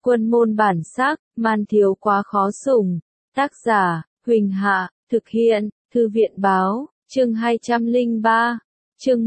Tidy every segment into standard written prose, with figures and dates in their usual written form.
Quân môn bản sắc, man thiếu quá khó sủng. Tác giả, Huỳnh Hạ, thực hiện, Thư viện báo, chương 203, chương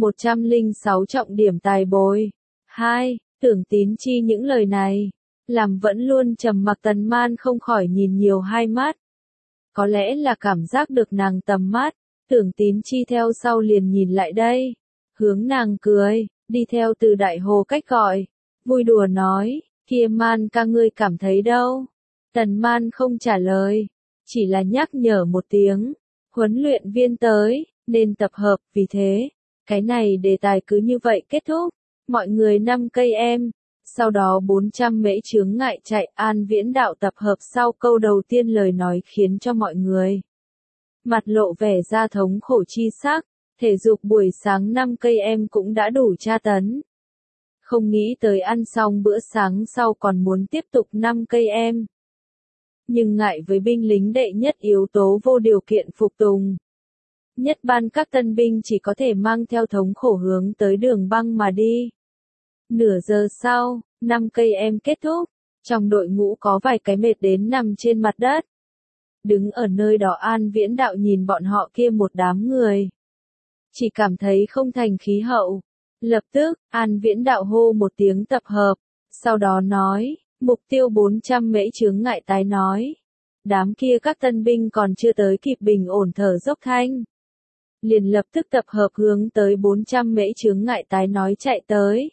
106 trọng điểm tài bồi. 2. Tưởng Tín Chi những lời này, làm vẫn luôn trầm mặc Tần Man không khỏi nhìn nhiều hai mắt. Có lẽ là cảm giác được nàng tầm mắt, Tưởng Tín Chi theo sau liền nhìn lại đây, hướng nàng cười, đi theo Từ Đại Hồ cách gọi, vui đùa nói, kia Man ca ngươi cảm thấy đâu? Tần Man không trả lời, chỉ là nhắc nhở một tiếng, huấn luyện viên tới, nên tập hợp, vì thế, cái này đề tài cứ như vậy kết thúc, mọi người 5 cây em, sau đó 400 mễ chướng ngại chạy. An Viễn Đạo tập hợp sau câu đầu tiên lời nói khiến cho mọi người mặt lộ vẻ ra thống khổ chi sắc, thể dục buổi sáng 5 cây em cũng đã đủ tra tấn. Không nghĩ tới ăn xong bữa sáng sau còn muốn tiếp tục 5 cây em. Nhưng ngại với binh lính đệ nhất yếu tố vô điều kiện phục tùng. Nhất ban các tân binh chỉ có thể mang theo thống khổ hướng tới đường băng mà đi. Nửa giờ sau, 5 cây em kết thúc, trong đội ngũ có vài cái mệt đến nằm trên mặt đất. Đứng ở nơi đó An Viễn Đạo nhìn bọn họ kia một đám người. Chỉ cảm thấy không thành khí hậu. Lập tức, An Viễn Đạo hô một tiếng tập hợp, sau đó nói, mục tiêu 400 mễ chướng ngại tái nói. Đám kia các tân binh còn chưa tới kịp bình ổn thở dốc thanh. Liền lập tức tập hợp hướng tới 400 mễ chướng ngại tái nói chạy tới.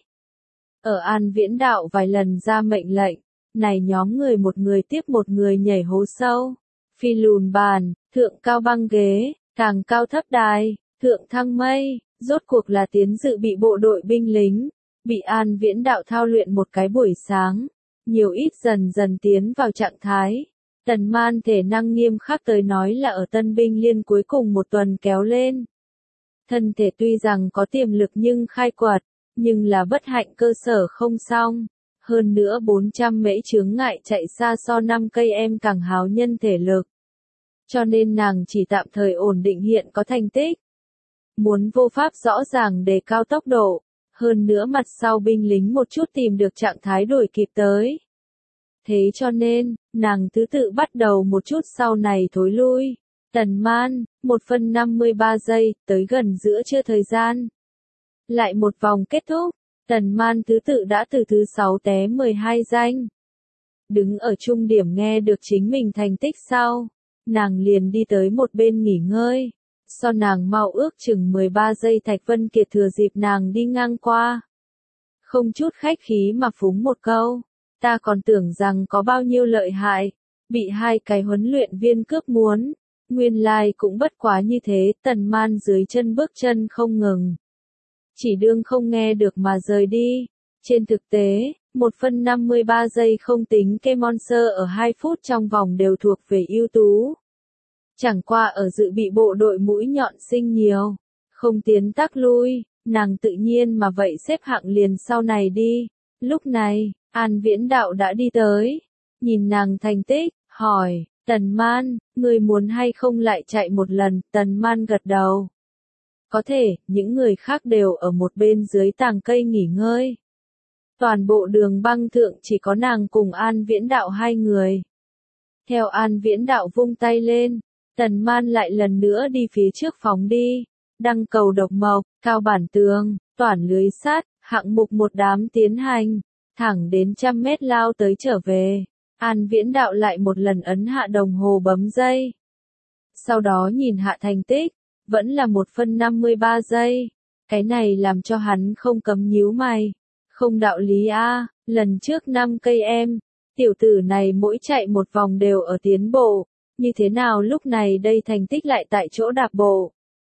Ở An Viễn Đạo vài lần ra mệnh lệnh, này nhóm người một người tiếp một người nhảy hố sâu, phi lùn bàn, thượng cao băng ghế, càng cao thấp đài, thượng thang mây, rốt cuộc là tiến dự bị bộ đội binh lính, bị An Viễn Đạo thao luyện một cái buổi sáng, nhiều ít dần dần tiến vào trạng thái. Tần Man thể năng nghiêm khắc tới nói là ở tân binh liên cuối cùng một tuần kéo lên. Thân thể tuy rằng có tiềm lực nhưng khai quật, nhưng là bất hạnh cơ sở không xong. Hơn nữa 400 mễ chướng ngại chạy xa so 5 cây em càng háo nhân thể lực. Cho nên nàng chỉ tạm thời ổn định hiện có thành tích. Muốn vô pháp rõ ràng đề cao tốc độ, hơn nữa mặt sau binh lính một chút tìm được trạng thái đuổi kịp tới. Thế cho nên, nàng thứ tự bắt đầu một chút sau này thối lui. Tần Man, 1/53 giây, tới gần giữa trưa thời gian. Lại một vòng kết thúc, Tần Man thứ tự đã từ thứ 6 té 12 danh. Đứng ở trung điểm nghe được chính mình thành tích sau, nàng liền đi tới một bên nghỉ ngơi. So nàng mau ước chừng 13 giây Thạch Vân Kiệt thừa dịp nàng đi ngang qua. Không chút khách khí mà phúng một câu, ta còn tưởng rằng có bao nhiêu lợi hại, bị hai cái huấn luyện viên cướp muốn, nguyên lai cũng bất quá như thế. Tần Man dưới chân bước chân không ngừng. Chỉ đương không nghe được mà rời đi. Trên thực tế, 1/53 giây không tính Kemonser ở 2 phút trong vòng đều thuộc về ưu tú. Chẳng qua ở dự bị bộ đội mũi nhọn sinh nhiều, không tiến tắc lui, nàng tự nhiên mà vậy xếp hạng liền sau này đi. Lúc này, An Viễn Đạo đã đi tới, nhìn nàng thành tích, hỏi, Tần Man, người muốn hay không lại chạy một lần? Tần Man gật đầu. Có thể, những người khác đều ở một bên dưới tàng cây nghỉ ngơi. Toàn bộ đường băng thượng chỉ có nàng cùng An Viễn Đạo hai người. Theo An Viễn Đạo vung tay lên, Tần Man lại lần nữa đi phía trước phóng đi. Đăng cầu độc mộc, cao bản tường, toản lưới sắt, hạng mục một đám tiến hành, thẳng đến 100 mét lao tới trở về. An Viễn Đạo lại một lần ấn hạ đồng hồ bấm giây. Sau đó nhìn hạ thành tích, vẫn là 1/53 giây. Cái này làm cho hắn không cấm nhíu mày. Không đạo lý a, lần trước 5 cây em, tiểu tử này mỗi chạy một vòng đều ở tiến bộ, như thế nào lúc này đây thành tích lại tại chỗ đạp bộ.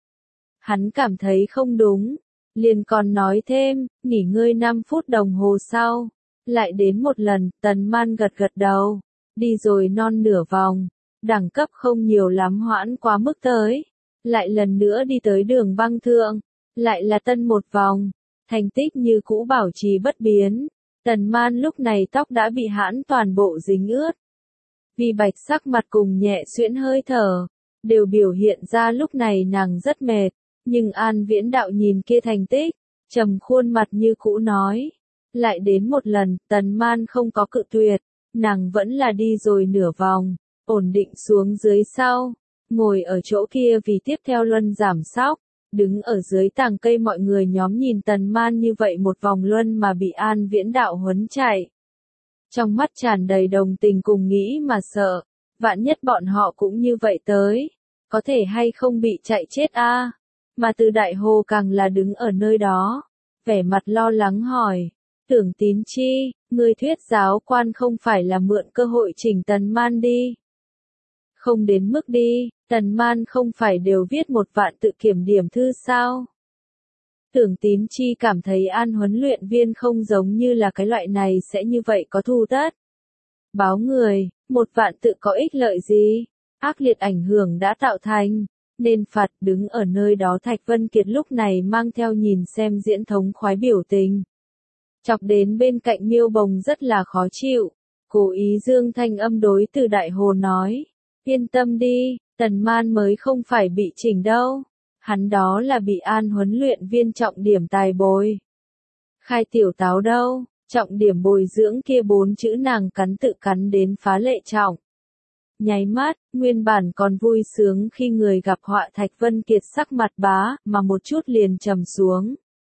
Hắn cảm thấy không đúng, liền còn nói thêm, nghỉ ngơi 5 phút đồng hồ sau, lại đến một lần. Tần Man gật gật đầu, đi rồi non nửa vòng, đẳng cấp không nhiều lắm hoãn quá mức tới. Lại lần nữa đi tới đường băng thượng, lại là tân một vòng, thành tích như cũ bảo trì bất biến. Tần Man lúc này tóc đã bị hãn toàn bộ dính ướt. Vì bạch sắc mặt cùng nhẹ xuyễn hơi thở, đều biểu hiện ra lúc này nàng rất mệt, nhưng An Viễn Đạo nhìn kia thành tích, trầm khuôn mặt như cũ nói. Lại đến một lần, Tần Man không có cự tuyệt, nàng vẫn là đi rồi nửa vòng, ổn định xuống dưới sau, ngồi ở chỗ kia vì tiếp theo luân giảm sóc, đứng ở dưới tàng cây mọi người nhóm nhìn Tần Man như vậy một vòng luân mà bị An Viễn đạo huấn chạy. Trong mắt tràn đầy đồng tình cùng nghĩ mà sợ, vạn nhất bọn họ cũng như vậy tới, có thể hay không bị chạy chết a? Mà Từ Đại Hồ càng là đứng ở nơi đó, vẻ mặt lo lắng hỏi, Tưởng Tín Chi, người thuyết giáo quan không phải là mượn cơ hội chỉnh Tần Man đi. Không đến mức đi, Tần Man không phải đều viết một vạn tự kiểm điểm thư sao? Tưởng Tín Chi cảm thấy An huấn luyện viên không giống như là cái loại này sẽ như vậy có thu tất. Báo người, một vạn tự có ích lợi gì? Ác liệt ảnh hưởng đã tạo thành, nên phạt. Đứng ở nơi đó Thạch Vân Kiệt lúc này mang theo nhìn xem diễn thống khoái biểu tình. Chọc đến bên cạnh Miêu Bồng rất là khó chịu, cố ý dương thanh âm đối Từ Đại Hồ nói, yên tâm đi, Tần Man mới không phải bị chỉnh đâu, hắn đó là bị An huấn luyện viên trọng điểm tài bồi. Khai tiểu táo đâu, trọng điểm bồi dưỡng kia 4 chữ nàng cắn tự cắn đến phá lệ trọng. Nháy mắt, nguyên bản còn vui sướng khi người gặp họa Thạch Vân Kiệt sắc mặt bá, mà một chút liền trầm xuống.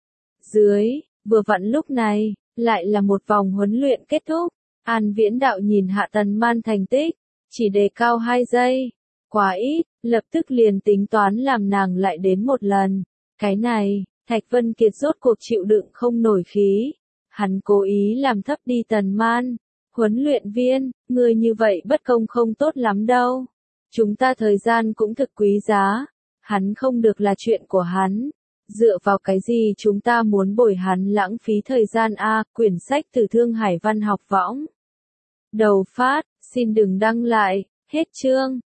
Dưới, vừa vặn lúc này, lại là một vòng huấn luyện kết thúc, An Viễn đạo nhìn hạ Tần Man thành tích, chỉ đề cao 2 giây, quá ít, lập tức liền tính toán làm nàng lại đến một lần. Cái này, Thạch Vân Kiệt rốt cuộc chịu đựng không nổi khí, hắn cố ý làm thấp đi Tần Man. Huấn luyện viên, người như vậy bất công không tốt lắm đâu. Chúng ta thời gian cũng thực quý giá. Hắn không được là chuyện của hắn. Dựa vào cái gì chúng ta muốn bồi hắn lãng phí thời gian a? Quyển sách từ Thương Hải Văn học võng. Đầu phát, xin đừng đăng lại, hết chương.